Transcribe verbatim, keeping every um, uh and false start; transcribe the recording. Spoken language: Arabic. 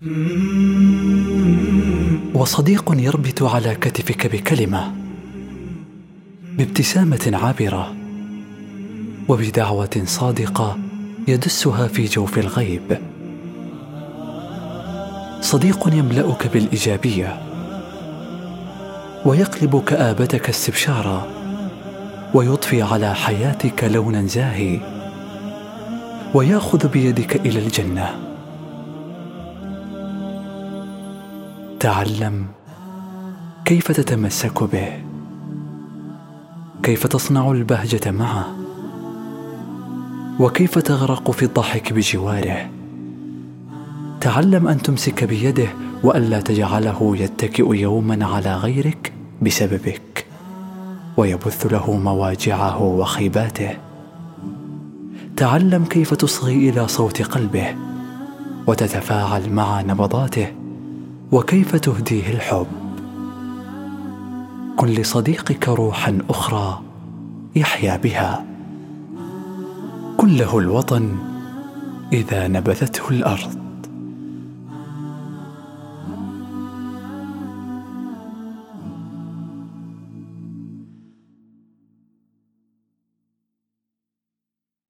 وصديق يربت على كتفك بكلمة، بابتسامة عابرة، وبدعوة صادقة يدسها في جوف الغيب. صديق يملأك بالإيجابية ويقلب كآبتك استبشارا، ويضفي على حياتك لونا زاهي، ويأخذ بيدك إلى الجنة. تعلم كيف تتمسك به، كيف تصنع البهجة معه، وكيف تغرق في الضحك بجواره. تعلم أن تمسك بيده وألا تجعله يتكئ يوما على غيرك بسببك ويبث له مواجعه وخيباته. تعلم كيف تصغي إلى صوت قلبه وتتفاعل مع نبضاته، وكيف تهديه الحب. كن لصديقك روحا أخرى يحيا بها. كن له الوطن إذا نبذته الأرض.